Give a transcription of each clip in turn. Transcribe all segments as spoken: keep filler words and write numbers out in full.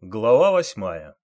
Глава восьмая.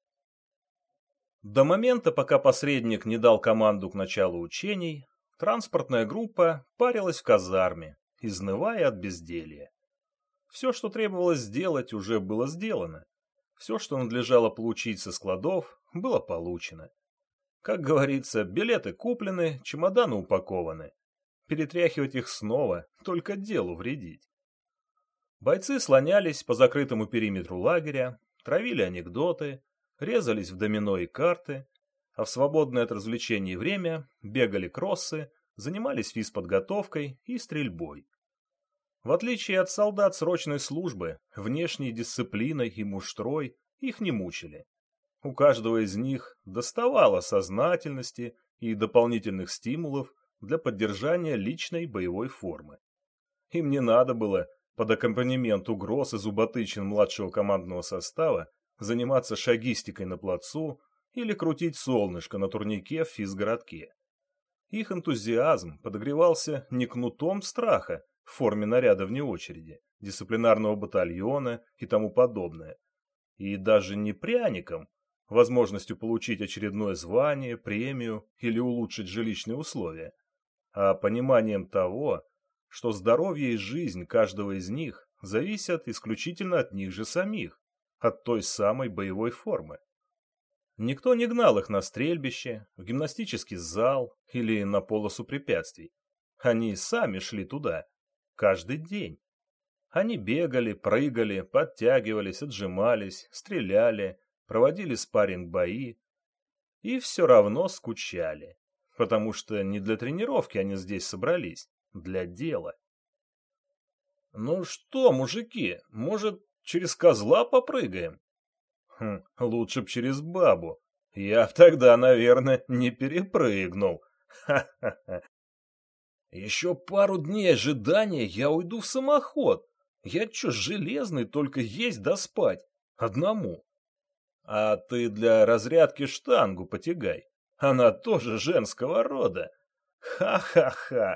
До момента, пока посредник не дал команду к началу учений, транспортная группа парилась в казарме, изнывая от безделья. Все, что требовалось сделать, уже было сделано. Все, что надлежало получить со складов, было получено. Как говорится, билеты куплены, чемоданы упакованы. Перетряхивать их снова, только делу вредить. Бойцы слонялись по закрытому периметру лагеря, травили анекдоты, резались в домино и карты, а в свободное от развлечений время бегали кроссы, занимались физподготовкой и стрельбой. В отличие от солдат срочной службы, внешней дисциплиной и муштрой их не мучили. У каждого из них доставало сознательности и дополнительных стимулов для поддержания личной боевой формы. Им не надо было под аккомпанемент угроз и зуботычин младшего командного состава заниматься шагистикой на плацу или крутить солнышко на турнике в физгородке. Их энтузиазм подогревался не кнутом страха в форме наряда вне очереди, дисциплинарного батальона и тому подобное, и даже не пряником, возможностью получить очередное звание, премию или улучшить жилищные условия, а пониманием того, что здоровье и жизнь каждого из них зависят исключительно от них же самих, от той самой боевой формы. Никто не гнал их на стрельбище, в гимнастический зал или на полосу препятствий. Они сами шли туда, каждый день. Они бегали, прыгали, подтягивались, отжимались, стреляли, проводили спарринг-бои и все равно скучали, потому что не для тренировки они здесь собрались, для дела. «Ну что, мужики, может, через козла попрыгаем?» Хм, лучше б через бабу. Я б тогда, наверное, не перепрыгнул. Ха-ха-ха. Еще пару дней ожидания я уйду в самоход. Я чё, железный, только есть да спать. Одному. А ты для разрядки штангу потягай. Она тоже женского рода. Ха-ха-ха.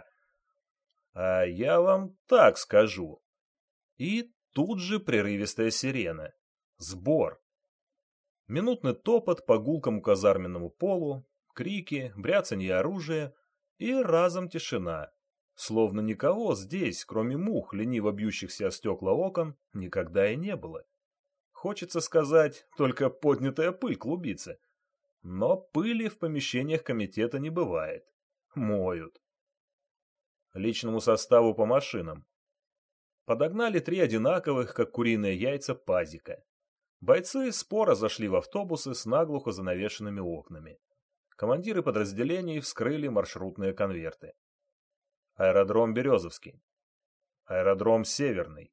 А я вам так скажу. И тут же прерывистая сирена. Сбор. Минутный топот по гулкому казарменному полу, крики, бряцанье оружия и разом тишина. Словно никого здесь, кроме мух, лениво бьющихся о стекла окон, никогда и не было. Хочется сказать, только поднятая пыль клубится. Но пыли в помещениях комитета не бывает. Моют. Личному составу по машинам. Подогнали три одинаковых, как куриные яйца, пазика. Бойцы споро зашли в автобусы с наглухо занавешенными окнами. Командиры подразделений вскрыли маршрутные конверты. Аэродром Березовский. Аэродром Северный.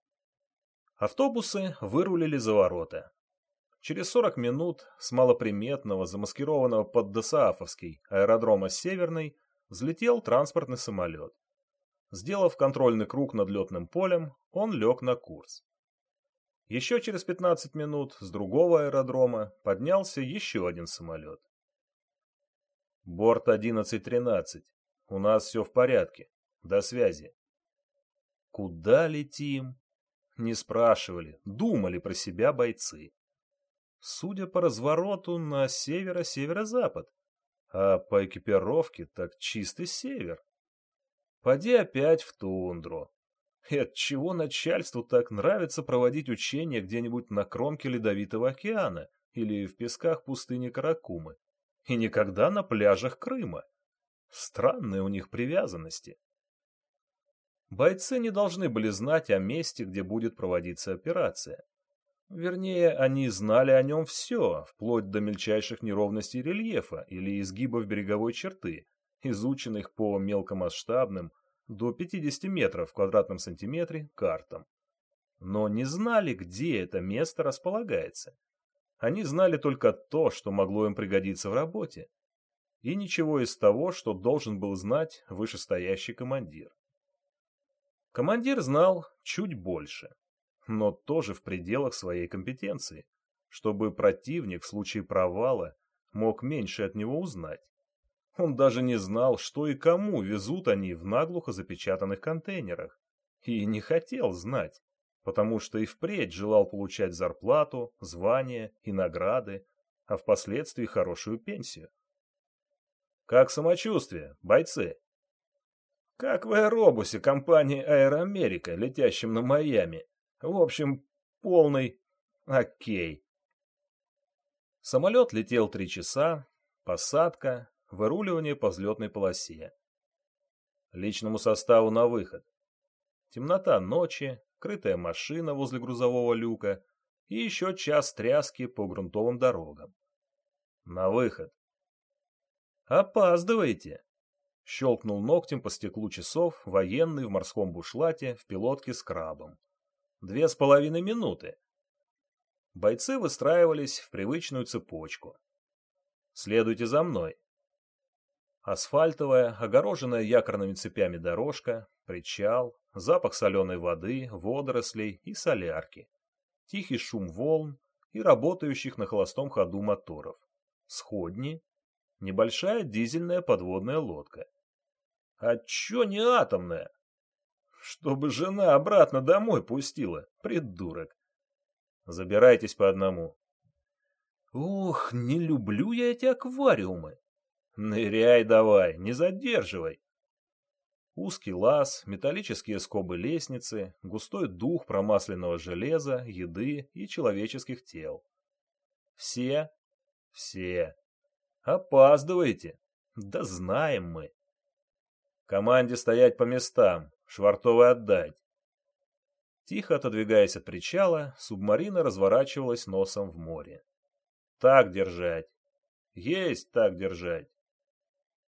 Автобусы вырулили за ворота. Через сорок минут с малоприметного, замаскированного под ДОСААФовский аэродрома Северный взлетел транспортный самолет. Сделав контрольный круг над летным полем, он лег на курс. Еще через пятнадцать минут с другого аэродрома поднялся еще один самолет. Борт одиннадцать тринадцать. У нас все в порядке. До связи. Куда летим? Не спрашивали, думали про себя бойцы. Судя по развороту, на северо-северо-запад. А по экипировке так чистый север. Поди опять в тундру. И отчего начальству так нравится проводить учения где-нибудь на кромке Ледовитого океана или в песках пустыни Каракумы, и никогда на пляжах Крыма? Странные у них привязанности. Бойцы не должны были знать о месте, где будет проводиться операция. Вернее, они знали о нем все, вплоть до мельчайших неровностей рельефа или изгибов береговой черты, изученных по мелкомасштабным, до пятидесяти метров в квадратном сантиметре, картам. Но не знали, где это место располагается. Они знали только то, что могло им пригодиться в работе. И ничего из того, что должен был знать вышестоящий командир. Командир знал чуть больше, но тоже в пределах своей компетенции, чтобы противник в случае провала мог меньше от него узнать. Он даже не знал, что и кому везут они в наглухо запечатанных контейнерах. И не хотел знать, потому что и впредь желал получать зарплату, звания и награды, а впоследствии хорошую пенсию. «Как самочувствие, бойцы?» «Как в аэробусе компании «Аэроамерика», летящем на Майами. В общем, полный окей». Самолет летел три часа, посадка, выруливание по взлетной полосе. Личному составу на выход. Темнота ночи, крытая машина возле грузового люка и еще час тряски по грунтовым дорогам. На выход. «Опаздываете!» — щелкнул ногтем по стеклу часов военный в морском бушлате в пилотке с крабом. «Две с половиной минуты!» Бойцы выстраивались в привычную цепочку. «Следуйте за мной!» Асфальтовая, огороженная якорными цепями дорожка, причал, запах соленой воды, водорослей и солярки, тихий шум волн и работающих на холостом ходу моторов, сходни, небольшая дизельная подводная лодка. А чё не атомная? Чтобы жена обратно домой пустила, придурок. Забирайтесь по одному. Ух, не люблю я эти аквариумы. Ныряй давай, не задерживай. Узкий лаз, металлические скобы лестницы, густой дух промасленного железа, еды и человеческих тел. Все? Все. Опаздываете? Да знаем мы. Команде стоять по местам, швартовы отдать. Тихо отодвигаясь от причала, субмарина разворачивалась носом в море. Так держать. Есть так держать.